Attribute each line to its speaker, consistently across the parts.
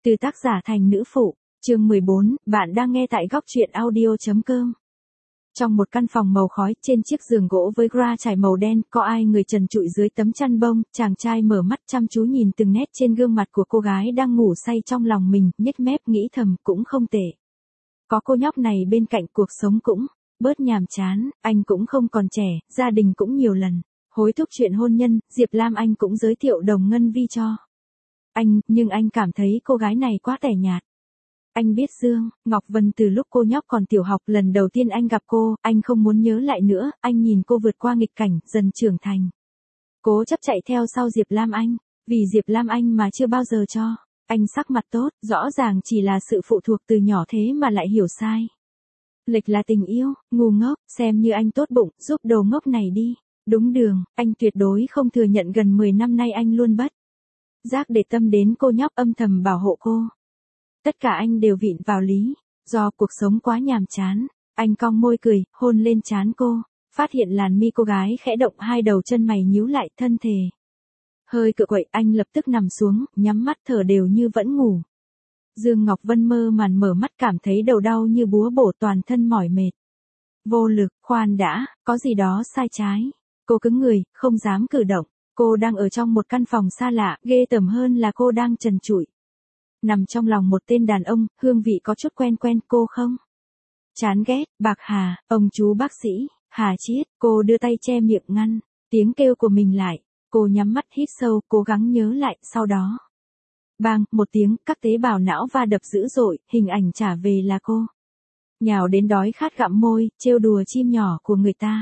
Speaker 1: Từ tác giả thành nữ phụ, chương 14, bạn đang nghe tại góc truyện audio.com. Trong một căn phòng màu khói, trên chiếc giường gỗ với gra trải màu đen, có ai người trần trụi dưới tấm chăn bông, chàng trai mở mắt chăm chú nhìn từng nét trên gương mặt của cô gái đang ngủ say trong lòng mình, nhếch mép nghĩ thầm cũng không tệ. Có cô nhóc này bên cạnh cuộc sống cũng bớt nhàm chán, anh cũng không còn trẻ, gia đình cũng nhiều lần hối thúc chuyện hôn nhân, Diệp Lam Anh cũng giới thiệu Đồng Ngân Vi cho anh, nhưng anh cảm thấy cô gái này quá tẻ nhạt. Anh biết Dương Ngọc Vân từ lúc cô nhóc còn tiểu học, lần đầu tiên anh gặp cô, anh không muốn nhớ lại nữa, anh nhìn cô vượt qua nghịch cảnh, dần trưởng thành. Cố chấp chạy theo sau Diệp Lam Anh, vì Diệp Lam Anh mà chưa bao giờ cho anh sắc mặt tốt, rõ ràng chỉ là sự phụ thuộc từ nhỏ thế mà lại hiểu sai. Lệch là tình yêu, ngu ngốc, xem như anh tốt bụng, giúp đồ ngốc này đi đúng đường, anh tuyệt đối không thừa nhận gần 10 năm nay anh luôn bất giác để tâm đến cô nhóc, âm thầm bảo hộ cô. Tất cả anh đều vịn vào lý do cuộc sống quá nhàm chán. Anh cong môi cười, hôn lên trán cô, phát hiện làn mi cô gái khẽ động, hai đầu chân mày nhíu lại, thân thể hơi cựa quậy, anh lập tức nằm xuống, nhắm mắt thở đều như vẫn ngủ. Dương Ngọc Vân mơ màn mở mắt, cảm thấy đầu đau như búa bổ, toàn thân mỏi mệt, vô lực. Khoan đã, có gì đó sai trái. Cô cứng người, không dám cử động. Cô đang ở trong một căn phòng xa lạ, ghê tởm hơn là cô đang trần trụi nằm trong lòng một tên đàn ông, hương vị có chút quen quen, cô không chán ghét. Bạc Hà, ông chú bác sĩ, Hà Chiết. Cô đưa tay che miệng ngăn tiếng kêu của mình lại. Cô nhắm mắt hít sâu, cố gắng nhớ lại, sau đó bang, một tiếng, các tế bào não va đập dữ dội, hình ảnh trả về là cô nhào đến đói khát gặm môi, trêu đùa chim nhỏ của người ta.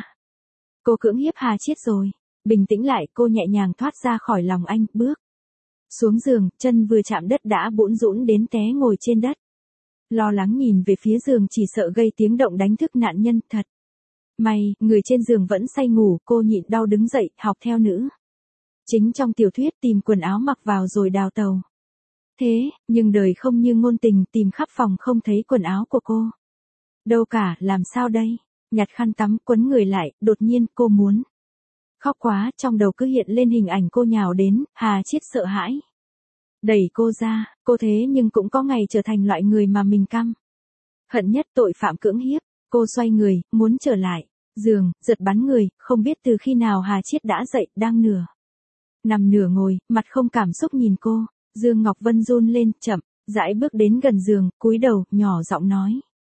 Speaker 1: Cô cưỡng hiếp Hà Chiết rồi. Bình tĩnh lại, cô nhẹ nhàng thoát ra khỏi lòng anh, bước xuống giường, chân vừa chạm đất đã bủn rũn đến té ngồi trên đất. Lo lắng nhìn về phía giường, chỉ sợ gây tiếng động đánh thức nạn nhân. Thật may, người trên giường vẫn say ngủ, cô nhịn đau đứng dậy, học theo nữ chính trong tiểu thuyết, tìm quần áo mặc vào rồi đào tàu. Thế, nhưng đời không như ngôn tình, tìm khắp phòng không thấy quần áo của cô đâu cả, làm sao đây? Nhặt khăn tắm quấn người lại, đột nhiên cô muốn khóc quá, trong đầu cứ hiện lên hình ảnh cô nhào đến. Hà Chiết sợ hãi đẩy cô ra, cô thế nhưng cũng có ngày trở thành loại người mà mình căm hận nhất, tội phạm cưỡng hiếp. Cô xoay người, muốn trở lại giường, giật bắn người, không biết từ khi nào Hà Chiết đã dậy, đang nửa nằm nửa ngồi, mặt không cảm xúc nhìn cô. Dương Ngọc Vân run lên, chậm rãi bước đến gần giường, cúi đầu, nhỏ giọng nói: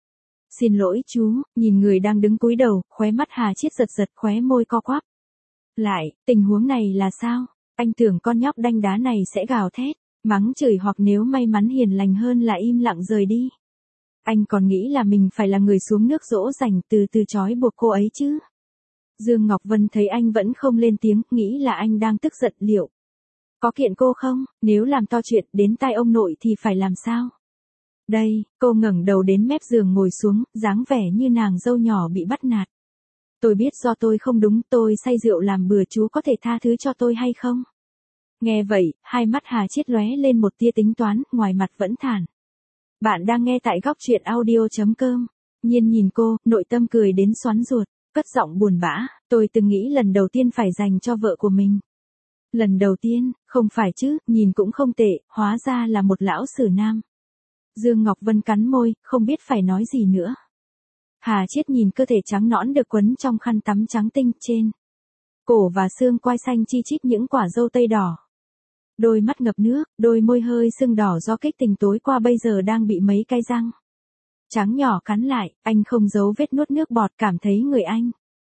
Speaker 1: "Xin lỗi chú." Nhìn người đang đứng cúi đầu, khóe mắt Hà Chiết giật giật, khóe môi co quắp lại. Tình huống này là sao? Anh tưởng con nhóc đanh đá này sẽ gào thét, mắng chửi, hoặc nếu may mắn hiền lành hơn là im lặng rời đi. Anh còn nghĩ là mình phải là người xuống nước dỗ dành, từ từ trói buộc cô ấy chứ. Dương Ngọc Vân thấy anh vẫn không lên tiếng, nghĩ là anh đang tức giận, liệu có kiện cô không? Nếu làm to chuyện đến tai ông nội thì phải làm sao? Đây, cô ngẩng đầu đến mép giường ngồi xuống, dáng vẻ như nàng dâu nhỏ bị bắt nạt. "Tôi biết do tôi không đúng, tôi say rượu làm bừa, chú có thể tha thứ cho tôi hay không?" Nghe vậy, hai mắt Hà Chiết lóe lên một tia tính toán, ngoài mặt vẫn thản. Bạn đang nghe tại góc truyện audio.com. Nhiên nhìn cô, nội tâm cười đến xoắn ruột, cất giọng buồn bã: "Tôi từng nghĩ lần đầu tiên phải dành cho vợ của mình." Lần đầu tiên, không phải chứ, nhìn cũng không tệ, hóa ra là một lão sử nam. Dương Ngọc Vân cắn môi, không biết phải nói gì nữa. Hà Chiết nhìn cơ thể trắng nõn được quấn trong khăn tắm trắng tinh, trên cổ và xương quai xanh chi chít những quả dâu tây đỏ. Đôi mắt ngập nước, đôi môi hơi sưng đỏ do kích tình tối qua, bây giờ đang bị mấy cái răng trắng nhỏ cắn lại. Anh không giấu vết nuốt nước bọt, cảm thấy người anh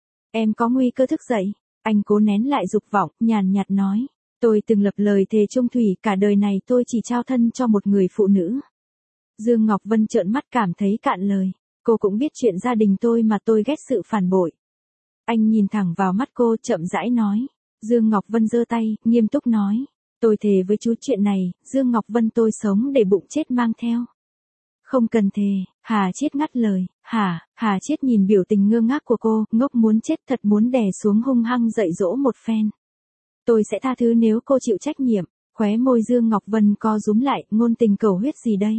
Speaker 1: em có nguy cơ thức dậy. Anh cố nén lại dục vọng, nhàn nhạt nói: "Tôi từng lập lời thề chung thủy, cả đời này tôi chỉ trao thân cho một người phụ nữ." Dương Ngọc Vân trợn mắt, cảm thấy cạn lời. Cô cũng biết chuyện gia đình tôi mà, tôi ghét sự phản bội. Anh nhìn thẳng vào mắt cô, chậm rãi nói. Dương Ngọc Vân giơ tay, nghiêm túc nói: "Tôi thề với chú chuyện này, Dương Ngọc Vân, tôi sống để bụng chết mang theo." "Không cần thề." Hà Chiết ngắt lời. Hà Chiết nhìn biểu tình ngơ ngác của cô, ngốc muốn chết, thật muốn đè xuống hung hăng dạy dỗ một phen. "Tôi sẽ tha thứ nếu cô chịu trách nhiệm." Khóe môi Dương Ngọc Vân co rúm lại, ngôn tình cầu huyết gì đây?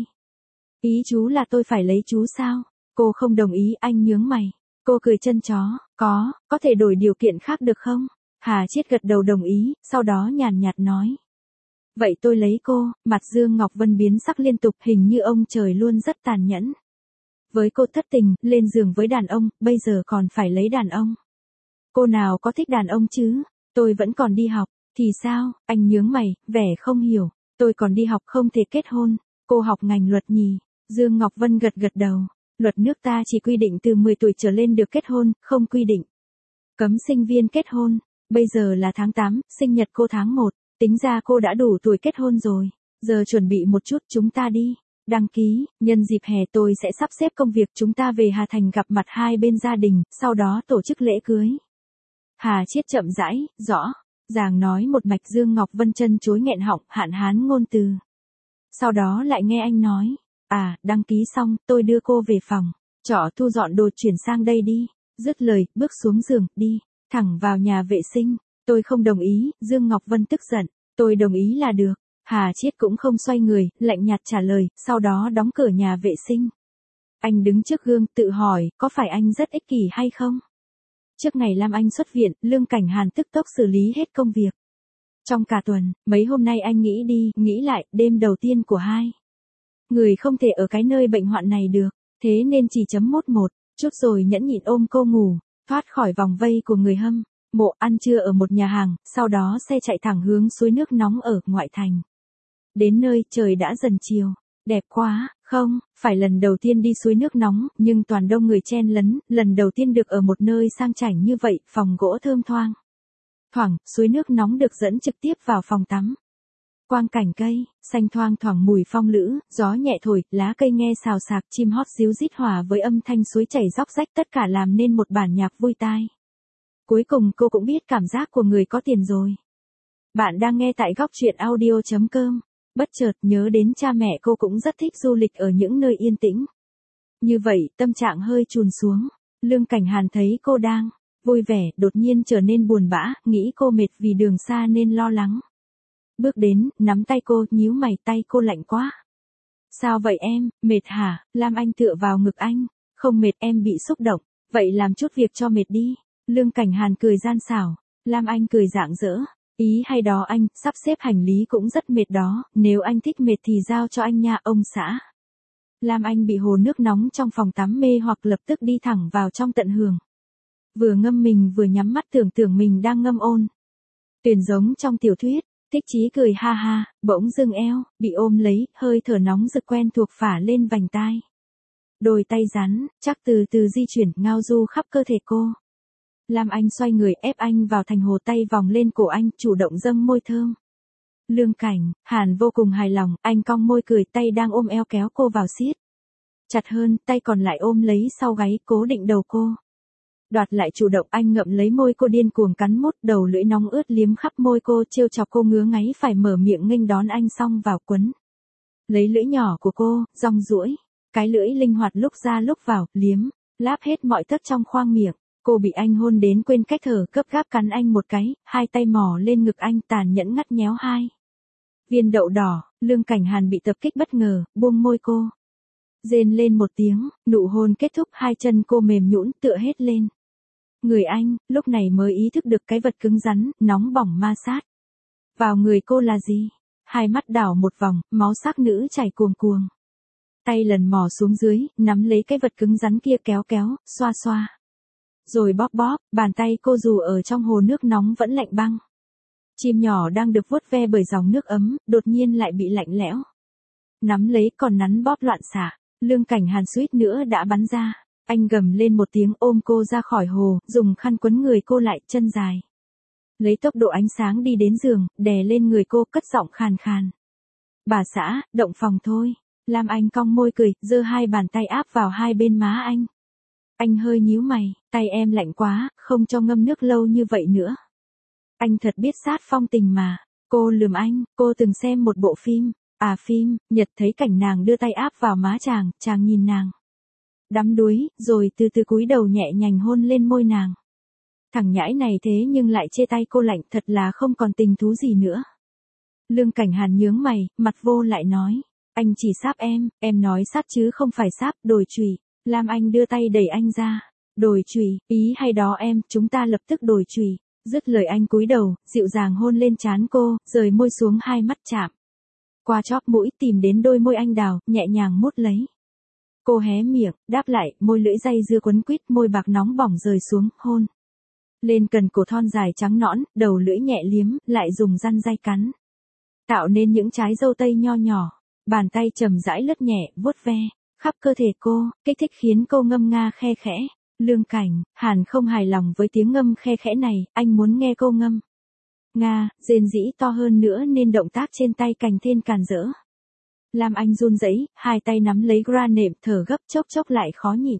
Speaker 1: Ý chú là tôi phải lấy chú sao? Cô không đồng ý. Anh nhướng mày. Cô cười chân chó: có thể đổi điều kiện khác được không?" Hà Chiết gật đầu đồng ý, sau đó nhàn nhạt nói: Vậy tôi lấy cô, mặt Dương Ngọc Vân biến sắc liên tục, hình như ông trời luôn rất tàn nhẫn. Với cô thất tình, lên giường với đàn ông, bây giờ còn phải lấy đàn ông. Cô nào có thích đàn ông chứ, tôi vẫn còn đi học, thì sao, anh nhướng mày, vẻ không hiểu, tôi còn đi học không thể kết hôn, cô học ngành luật nhỉ, Dương Ngọc Vân gật gật đầu, luật nước ta chỉ quy định từ 10 tuổi trở lên được kết hôn, không quy định. Cấm sinh viên kết hôn, bây giờ là tháng 8, sinh nhật cô tháng 1, tính ra cô đã đủ tuổi kết hôn rồi, giờ chuẩn bị một chút chúng ta đi. Đăng ký, nhân dịp hè tôi sẽ sắp xếp công việc chúng ta về Hà Thành gặp mặt hai bên gia đình, sau đó tổ chức lễ cưới. Hà Chiết chậm rãi, rõ, ràng nói một mạch. Dương Ngọc Vân chân chối nghẹn họng, hạn hán ngôn từ. Sau đó lại nghe anh nói, đăng ký xong, tôi đưa cô về phòng, trọ thu dọn đồ chuyển sang đây đi. Dứt lời, bước xuống giường, đi, thẳng vào nhà vệ sinh. Tôi không đồng ý, Dương Ngọc Vân tức giận, tôi đồng ý là được. Hà Chiết cũng không xoay người, lạnh nhạt trả lời, sau đó đóng cửa nhà vệ sinh. Anh đứng trước gương, tự hỏi, có phải anh rất ích kỷ hay không? Trước ngày Lam Anh xuất viện, Lương Cảnh Hàn tức tốc xử lý hết công việc. Trong cả tuần, mấy hôm nay anh nghĩ đi, nghĩ lại, đêm đầu tiên của hai người không thể ở cái nơi bệnh hoạn này được, thế nên chỉ chấm mốt một chút rồi nhẫn nhịn ôm cô ngủ, thoát khỏi vòng vây của người hâm mộ. Ăn trưa ở một nhà hàng, sau đó xe chạy thẳng hướng suối nước nóng ở ngoại thành. Đến nơi, trời đã dần chiều. Đẹp quá, không, phải lần đầu tiên đi suối nước nóng, nhưng toàn đông người chen lấn, lần đầu tiên được ở một nơi sang chảnh như vậy, phòng gỗ thơm thoang. Thoảng, suối nước nóng được dẫn trực tiếp vào phòng tắm. Quang cảnh cây, xanh thoang thoảng mùi phong lữ, gió nhẹ thổi, lá cây nghe xào xạc, chim hót ríu rít hòa với âm thanh suối chảy róc rách, tất cả làm nên một bản nhạc vui tai. Cuối cùng cô cũng biết cảm giác của người có tiền rồi. Bạn đang nghe tại góc truyện audio.com. Bất chợt nhớ đến cha mẹ cô cũng rất thích du lịch ở những nơi yên tĩnh. Như vậy, tâm trạng hơi chùn xuống. Lương Cảnh Hàn thấy cô đang vui vẻ, đột nhiên trở nên buồn bã, nghĩ cô mệt vì đường xa nên lo lắng. Bước đến, nắm tay cô, nhíu mày, tay cô lạnh quá. Sao vậy em, mệt hả? Lam Anh tựa vào ngực anh. Không mệt, em bị xúc động. Vậy làm chút việc cho mệt đi. Lương Cảnh Hàn cười gian xảo. Lam Anh cười rạng rỡ. Ý hay đó anh, sắp xếp hành lý cũng rất mệt đó, nếu anh thích mệt thì giao cho anh nha ông xã. Lam Anh bị hồ nước nóng trong phòng tắm mê hoặc, lập tức đi thẳng vào trong tận hưởng. Vừa ngâm mình vừa nhắm mắt tưởng tượng mình đang ngâm ôn tuyển giống trong tiểu thuyết. Thích Chí cười ha ha, bỗng dưng eo bị ôm lấy, hơi thở nóng rực quen thuộc phả lên vành tai. Đôi tay rắn, chắc từ từ di chuyển, ngao du khắp cơ thể cô. Lam Anh xoay người ép anh vào thành hồ, tay vòng lên cổ anh, chủ động dâng môi thơm. Lương Cảnh Hàn vô cùng hài lòng, anh cong môi cười, tay đang ôm eo kéo cô vào siết chặt hơn, tay còn lại ôm lấy sau gáy, cố định đầu cô. Đoạt lại chủ động, anh ngậm lấy môi cô điên cuồng cắn mút, đầu lưỡi nóng ướt liếm khắp môi cô, trêu chọc cô ngứa ngáy phải mở miệng nghênh đón anh, xong vào quấn lấy lưỡi nhỏ của cô, rong duỗi, cái lưỡi linh hoạt lúc ra lúc vào, liếm láp hết mọi tấc trong khoang miệng. Cô bị anh hôn đến quên cách thở, gấp gáp cắn anh một cái, hai tay mò lên ngực anh, tàn nhẫn ngắt nhéo hai viên đậu đỏ. Lương Cảnh Hàn bị tập kích bất ngờ, buông môi cô. Rên lên một tiếng, nụ hôn kết thúc, hai chân cô mềm nhũn tựa hết lên người anh, lúc này mới ý thức được cái vật cứng rắn, nóng bỏng ma sát vào người cô là gì. Hai mắt đảo một vòng, máu sắc nữ chảy cuồng cuồng. Tay lần mò xuống dưới, nắm lấy cái vật cứng rắn kia, kéo kéo, xoa xoa. Rồi bóp bóp, bàn tay cô dù ở trong hồ nước nóng vẫn lạnh băng. Chim nhỏ đang được vuốt ve bởi dòng nước ấm, đột nhiên lại bị lạnh lẽo. Nắm lấy còn nắn bóp loạn xạ. Lương Cảnh Hàn suýt nữa đã bắn ra. Anh gầm lên một tiếng, ôm cô ra khỏi hồ, dùng khăn quấn người cô lại, chân dài. Lấy tốc độ ánh sáng đi đến giường, đè lên người cô, cất giọng khàn khàn. Bà xã, động phòng thôi. Lam Anh cong môi cười, giơ hai bàn tay áp vào hai bên má anh. Anh hơi nhíu mày, tay em lạnh quá, không cho ngâm nước lâu như vậy nữa. Anh thật biết sát phong tình mà. Cô lườm anh, cô từng xem một bộ phim, phim Nhật, thấy cảnh nàng đưa tay áp vào má chàng nhìn nàng đắm đuối, rồi từ từ cúi đầu nhẹ nhàng hôn lên môi nàng. Thằng nhãi này thế nhưng lại chê tay cô lạnh, thật là không còn tình thú gì nữa. Lương Cảnh Hàn nhướng mày, mặt vô lại nói, anh chỉ sáp em nói sát chứ không phải sáp, đồi chùy. Lam Anh đưa tay đẩy anh ra. Đồi chùy, ý hay đó em, chúng ta lập tức đồi chùy. Dứt lời anh cúi đầu, dịu dàng hôn lên trán cô, rời môi xuống hai mắt chạm. Qua chóp mũi tìm đến đôi môi anh đào, nhẹ nhàng mút lấy. Cô hé miệng, đáp lại, môi lưỡi dây dưa quấn quýt, môi bạc nóng bỏng rời xuống, hôn. Lên cần cổ thon dài trắng nõn, đầu lưỡi nhẹ liếm, lại dùng răng day cắn. Tạo nên những trái dâu tây nho nhỏ. Bàn tay chậm rãi lướt nhẹ, vuốt ve khắp cơ thể cô, kích thích khiến cô ngâm nga khe khẽ. Lương Cảnh Hàn không hài lòng với tiếng ngâm khe khẽ này, anh muốn nghe cô ngâm nga, rên rỉ to hơn nữa nên động tác trên tay càng thêm càn rỡ. Lam Anh run rẩy, hai tay nắm lấy gra nệm, thở gấp, chốc chốc lại khó nhịn.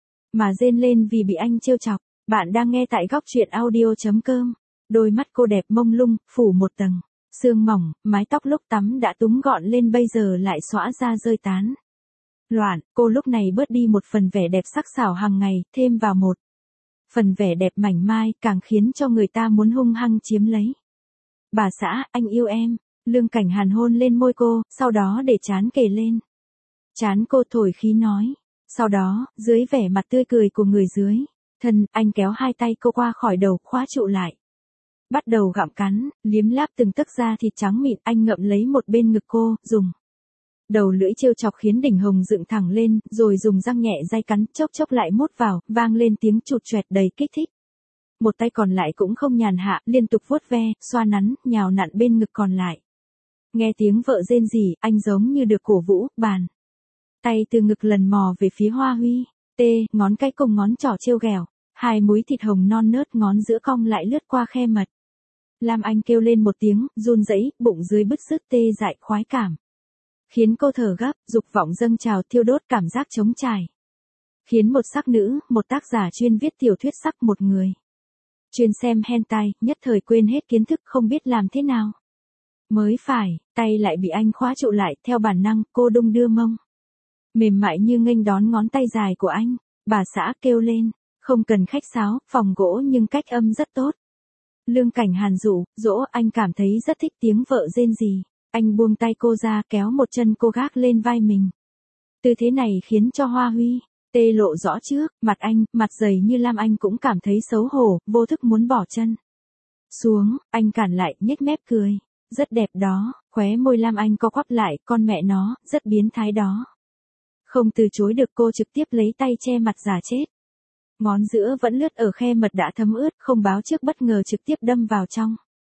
Speaker 1: Mà rên lên vì bị anh trêu chọc. Bạn đang nghe tại góc truyện audio.com. Đôi mắt cô đẹp mông lung, phủ một tầng sương mỏng, mái tóc lúc tắm đã túm gọn lên bây giờ lại xõa ra rơi tán loạn, cô lúc này bớt đi một phần vẻ đẹp sắc sảo hàng ngày, thêm vào một phần vẻ đẹp mảnh mai, càng khiến cho người ta muốn hung hăng chiếm lấy. Bà xã, anh yêu em. Lương Cảnh Hàn hôn lên môi cô, sau đó để trán kề lên trán cô, thổi khí nói. Sau đó, dưới vẻ mặt tươi cười của người dưới thân, anh kéo hai tay cô qua khỏi đầu, khóa trụ lại. Bắt đầu gặm cắn, liếm láp từng tấc da thịt trắng mịn, anh ngậm lấy một bên ngực cô, dùng đầu lưỡi trêu chọc khiến đỉnh hồng dựng thẳng lên, rồi dùng răng nhẹ day cắn, chốc chốc lại mút vào, vang lên tiếng chụt choẹt đầy kích thích. Một tay còn lại cũng không nhàn hạ, liên tục vuốt ve, xoa nắn, nhào nặn bên ngực còn lại. Nghe tiếng vợ rên rỉ, anh giống như được cổ vũ, bàn tay từ ngực lần mò về phía Hoa Huy, ngón cái cùng ngón trỏ trêu ghẹo, hai múi thịt hồng non nớt, ngón giữa cong lại lướt qua khe mật. Lam Anh kêu lên một tiếng, run rẩy, bụng dưới bứt rứt tê dại khoái cảm. Khiến cô thở gấp, dục vọng dâng trào, thiêu đốt cảm giác trống trải. Khiến một sắc nữ, một tác giả chuyên viết tiểu thuyết sắc, một người chuyên xem hentai, nhất thời quên hết kiến thức, không biết làm thế nào mới phải, tay lại bị anh khóa trụ lại, theo bản năng, cô đung đưa mông mềm mại như nghênh đón ngón tay dài của anh. Bà xã kêu lên, không cần khách sáo, phòng gỗ nhưng cách âm rất tốt. Lương Cảnh Hàn dỗ, anh cảm thấy rất thích tiếng vợ rên rỉ. Anh buông tay cô ra, kéo một chân cô gác lên vai mình. Tư thế này khiến cho Hoa Huy lộ rõ trước, mặt anh, mặt dày như Lam Anh cũng cảm thấy xấu hổ, vô thức muốn bỏ chân xuống, anh cản lại, nhếch mép cười. Rất đẹp đó, khóe môi Lam Anh co quắp lại, con mẹ nó, rất biến thái đó. Không từ chối được, cô trực tiếp lấy tay che mặt giả chết. Ngón giữa vẫn lướt ở khe mật đã thấm ướt, không báo trước, bất ngờ trực tiếp đâm vào trong.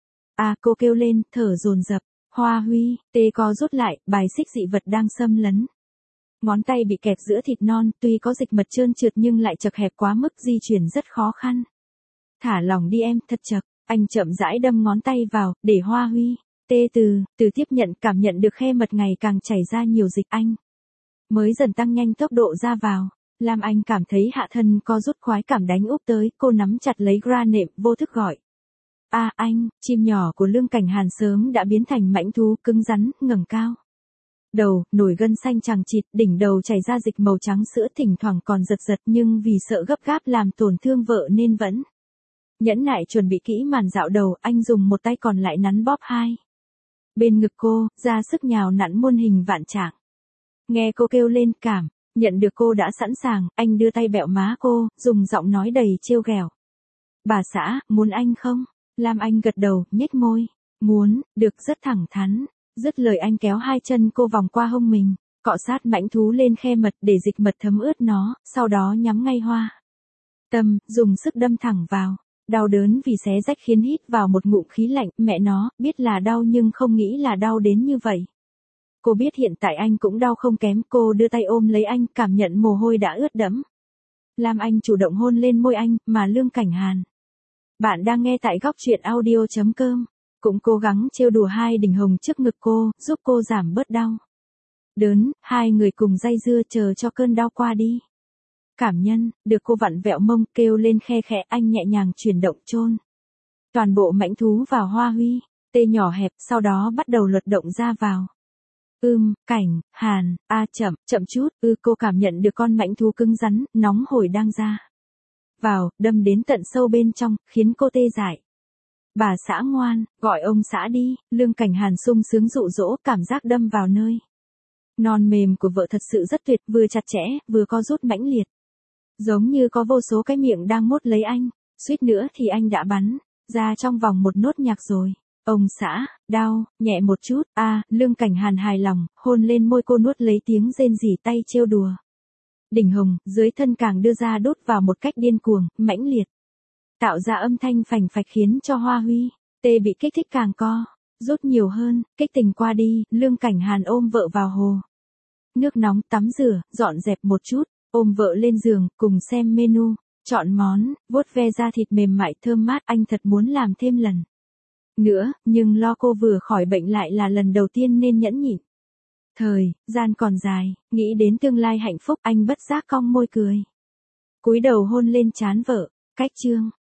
Speaker 1: Cô kêu lên, thở dồn dập. Hoa Huy co rút lại, bài xích dị vật đang xâm lấn. Ngón tay bị kẹp giữa thịt non, tuy có dịch mật trơn trượt nhưng lại chật hẹp quá mức, di chuyển rất khó khăn. Thả lỏng đi em, thật chật. Anh chậm rãi đâm ngón tay vào, để Hoa Huy từ tiếp nhận, cảm nhận được khe mật ngày càng chảy ra nhiều dịch, anh mới dần tăng nhanh tốc độ ra vào. Lam Anh cảm thấy hạ thân co rút, khoái cảm đánh úp tới, cô nắm chặt lấy gra nệm, vô thức gọi. Anh, chim nhỏ của Lương Cảnh Hàn sớm đã biến thành mãnh thú, cứng rắn, ngẩng cao đầu, nổi gân xanh chằng chịt, đỉnh đầu chảy ra dịch màu trắng sữa, thỉnh thoảng còn giật giật, nhưng vì sợ gấp gáp làm tổn thương vợ nên vẫn nhẫn nại chuẩn bị kỹ màn dạo đầu. Anh dùng một tay còn lại nắn bóp hai bên ngực cô, ra sức nhào nặn muôn hình vạn trạng. Nghe cô kêu lên, cảm nhận được cô đã sẵn sàng, anh đưa tay bẹo má cô, dùng giọng nói đầy trêu ghẹo. Bà xã, muốn anh không? Lam Anh gật đầu, nhếch môi. Muốn, được, rất thẳng thắn. Dứt lời anh kéo hai chân cô vòng qua hông mình, cọ sát mãnh thú lên khe mật để dịch mật thấm ướt nó, sau đó nhắm ngay Hoa Tâm, dùng sức đâm thẳng vào. Đau đớn vì xé rách khiến hít vào một ngụm khí lạnh, mẹ nó, biết là đau nhưng không nghĩ là đau đến như vậy. Cô biết hiện tại anh cũng đau không kém, cô đưa tay ôm lấy anh, cảm nhận mồ hôi đã ướt đẫm. Lam Anh chủ động hôn lên môi anh, mà Lương Cảnh Hàn. Bạn đang nghe tại góc truyện audio.com. Cũng cố gắng trêu đùa hai đỉnh hồng trước ngực cô, giúp cô giảm bớt đau đớn, hai người cùng day dưa chờ cho cơn đau qua đi. Cảm nhân, được cô vặn vẹo mông, kêu lên khe khẽ, anh nhẹ nhàng chuyển động chôn toàn bộ mãnh thú vào Hoa Huy nhỏ hẹp, sau đó bắt đầu luật động ra vào. Cảnh Hàn, chậm chút, cô cảm nhận được con mãnh thú cứng rắn, nóng hổi đang ra vào, đâm đến tận sâu bên trong, khiến cô tê dại. Bà xã ngoan, gọi ông xã đi. Lương Cảnh Hàn sung sướng dụ dỗ, cảm giác đâm vào nơi non mềm của vợ thật sự rất tuyệt, vừa chặt chẽ, vừa co rút mãnh liệt. Giống như có vô số cái miệng đang mút lấy anh, suýt nữa thì anh đã bắn ra trong vòng một nốt nhạc rồi. Ông xã, đau, nhẹ một chút, Lương Cảnh Hàn hài lòng, hôn lên môi cô nuốt lấy tiếng rên rỉ tay trêu đùa. Đỉnh hồng, dưới thân càng đưa ra đốt vào một cách điên cuồng, mãnh liệt. Tạo ra âm thanh phành phạch khiến cho Hoa Huy, tê bị kích thích càng co, rút nhiều hơn, kích tình qua đi, Lương Cảnh Hàn ôm vợ vào hồ. Nước nóng tắm rửa, dọn dẹp một chút, ôm vợ lên giường, cùng xem menu, chọn món, vuốt ve da thịt mềm mại thơm mát, anh thật muốn làm thêm lần nữa, nhưng lo cô vừa khỏi bệnh lại là lần đầu tiên nên nhẫn nhịn. Thời gian còn dài, nghĩ đến tương lai hạnh phúc, anh bất giác cong môi cười. Cúi đầu hôn lên trán vợ, cách chương.